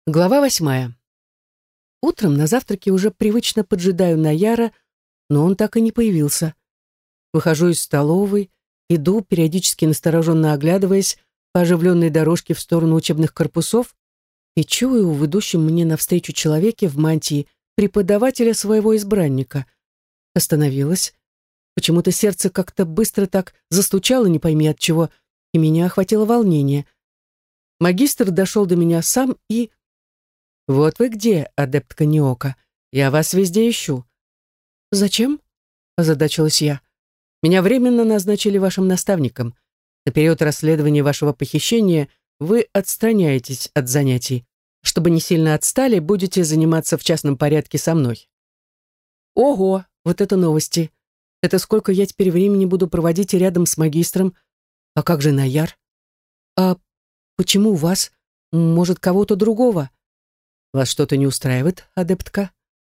Глава 8. Утром на завтраке уже привычно поджидаю Наяра, но он так и не появился. Выхожу из столовой, иду, периодически настороженно оглядываясь по оживленной дорожке в сторону учебных корпусов и чую в идущем мне навстречу человеке в мантии преподавателя своего избранника. Остановилась. Почему-то сердце как-то быстро так застучало, не пойми от чего, и меня охватило волнение. Магистр дошел до меня сам и... «Вот вы где, адептка Ниока. Я вас везде ищу». «Зачем?» — озадачилась я. «Меня временно назначили вашим наставником. На период расследования вашего похищения вы отстраняетесь от занятий. Чтобы не сильно отстали, будете заниматься в частном порядке со мной». «Ого, вот это новости! Это сколько я теперь времени буду проводить рядом с магистром? А как же Наяр? А почему вас? Может, кого-то другого? Вас что-то не устраивает, адептка?»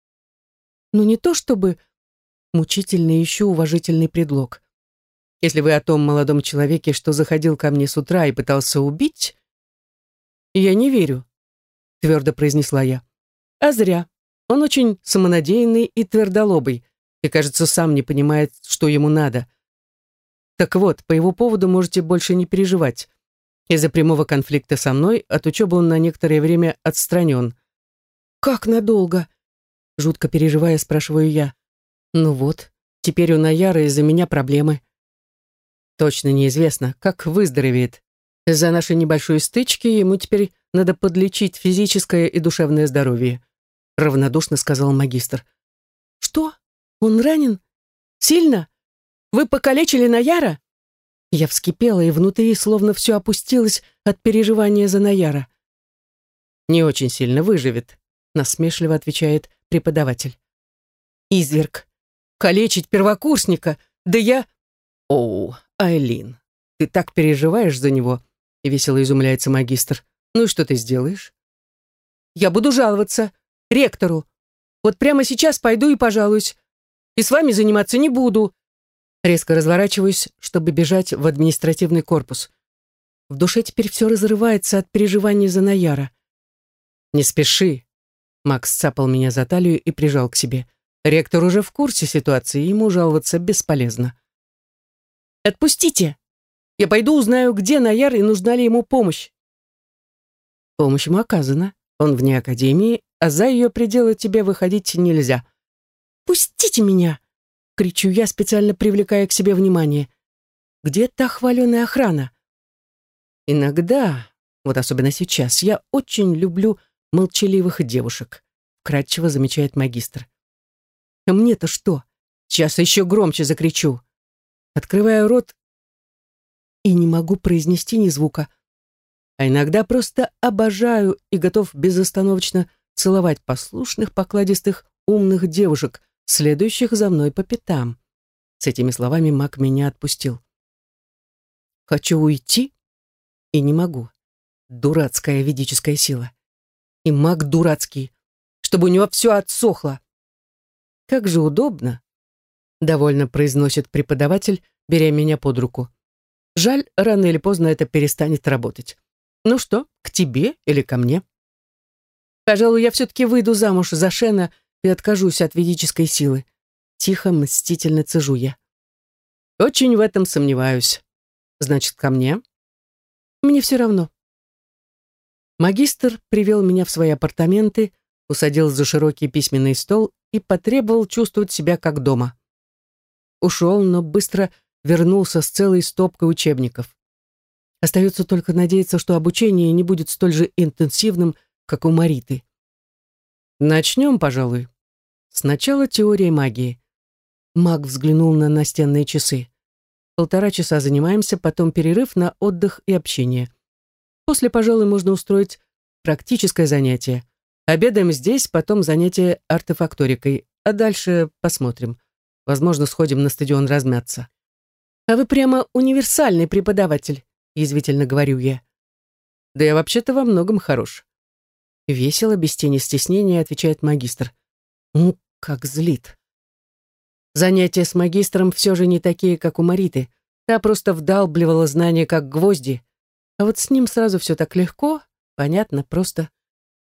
«Ну, не то чтобы мучительно ищу уважительный предлог. Если вы о том молодом человеке, что заходил ко мне с утра и пытался убить...» «Я не верю», — твердо произнесла я. «А зря. Он очень самонадеянный и твердолобый, и, кажется, сам не понимает, что ему надо. Так вот, по его поводу можете больше не переживать. Из-за прямого конфликта со мной от учебы он на некоторое время отстранен». «Как надолго?» — жутко переживая, спрашиваю я. «Ну вот, теперь у Наяра из-за меня проблемы. Точно неизвестно, как выздоровеет. Из-за нашей небольшой стычки ему теперь надо подлечить физическое и душевное здоровье», — равнодушно сказал магистр. «Что? Он ранен? Сильно? Вы покалечили Наяра?» Я вскипела, и внутри словно все опустилось от переживания за Наяра. «Не очень сильно, выживет», — насмешливо отвечает преподаватель. «Изверг! Калечить первокурсника! Да я...» «Оу, Айлин, ты так переживаешь за него!» — весело изумляется магистр. «Ну и что ты сделаешь?» «Я буду жаловаться ректору. Вот прямо сейчас пойду и пожалуюсь. И с вами заниматься не буду». Резко разворачиваюсь, чтобы бежать в административный корпус. В душе теперь все разрывается от переживаний за Наяра. «Не спеши!» Макс цапал меня за талию и прижал к себе. «Ректор уже в курсе ситуации, ему жаловаться бесполезно». «Отпустите! Я пойду узнаю, где Наяр и нужна ли ему помощь». «Помощь ему оказана. Он вне академии, а за ее пределы тебе выходить нельзя». «Пустите меня!» — кричу я, специально привлекая к себе внимание. «Где та хваленая охрана?» «Иногда, вот особенно сейчас, я очень люблю молчаливых девушек», — вкратчиво замечает магистр. «А мне-то что? Сейчас еще громче закричу». Открываю рот и не могу произнести ни звука. А иногда просто обожаю и готов безостановочно целовать послушных, покладистых, умных девушек, следующих за мной по пятам. С этими словами маг меня отпустил. Хочу уйти и не могу. Дурацкая ведическая сила. И маг дурацкий, чтобы у него все отсохло. «Как же удобно!» — довольно произносит преподаватель, беря меня под руку. «Жаль, рано или поздно это перестанет работать. Ну что, к тебе или ко мне?» «Пожалуй, я все-таки выйду замуж за Шена и откажусь от ведической силы». Тихо, мстительно цежу я. «Очень в этом сомневаюсь. Значит, ко мне?» «Мне все равно». Магистр привел меня в свои апартаменты, усадил за широкий письменный стол и потребовал чувствовать себя как дома. Ушел, но быстро вернулся с целой стопкой учебников. Остается только надеяться, что обучение не будет столь же интенсивным, как у Мариты. Начнем, пожалуй. Сначала теория магии. Маг взглянул на настенные часы. 1,5 часа занимаемся, потом перерыв на отдых и общение. После, пожалуй, можно устроить практическое занятие. Обедаем здесь, потом занятие артефакторикой, а дальше посмотрим. Возможно, сходим на стадион размяться. «А вы прямо универсальный преподаватель», — язвительно говорю я. «Да я вообще-то во многом хорош». Весело, без тени стеснения, отвечает магистр. Ну, как злит. Занятия с магистром все же не такие, как у Мариты. Та просто вдалбливала знания, как гвозди. А вот с ним сразу все так легко, понятно, просто.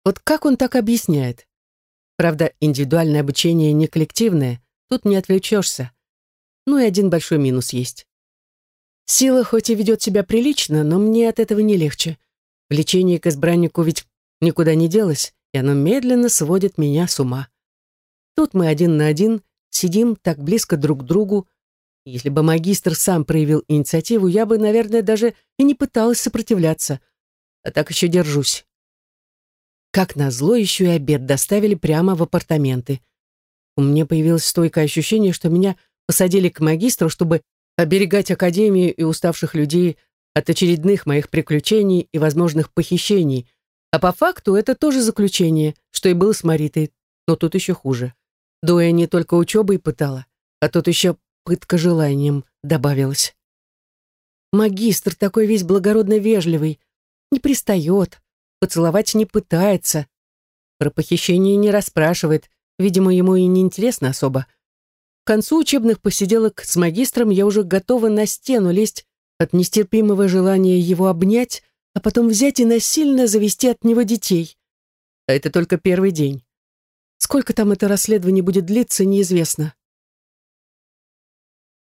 Вот как он так объясняет? Правда, индивидуальное обучение не коллективное, тут не отвлечешься. Ну и один большой минус есть. Сила хоть и ведет себя прилично, но мне от этого не легче. Влечение к избраннику ведь никуда не делось, и оно медленно сводит меня с ума. Тут мы один на один сидим так близко друг к другу. Если бы магистр сам проявил инициативу, я бы, наверное, даже и не пыталась сопротивляться. А так еще держусь. Как назло, еще и обед доставили прямо в апартаменты. У меня появилось стойкое ощущение, что меня посадили к магистру, чтобы оберегать академию и уставших людей от очередных моих приключений и возможных похищений. А по факту это тоже заключение, что и было с Маритой, но тут еще хуже. Дуя не только учебой пытала, а тут еще пытка желанием добавилась. Магистр такой весь благородно вежливый, не пристает, поцеловать не пытается, про похищение не расспрашивает, видимо, ему и не интересно особо. К концу учебных посиделок с магистром я уже готова на стену лезть от нестерпимого желания его обнять, а потом взять и насильно завести от него детей. А это только первый день. Сколько там это расследование будет длиться, неизвестно.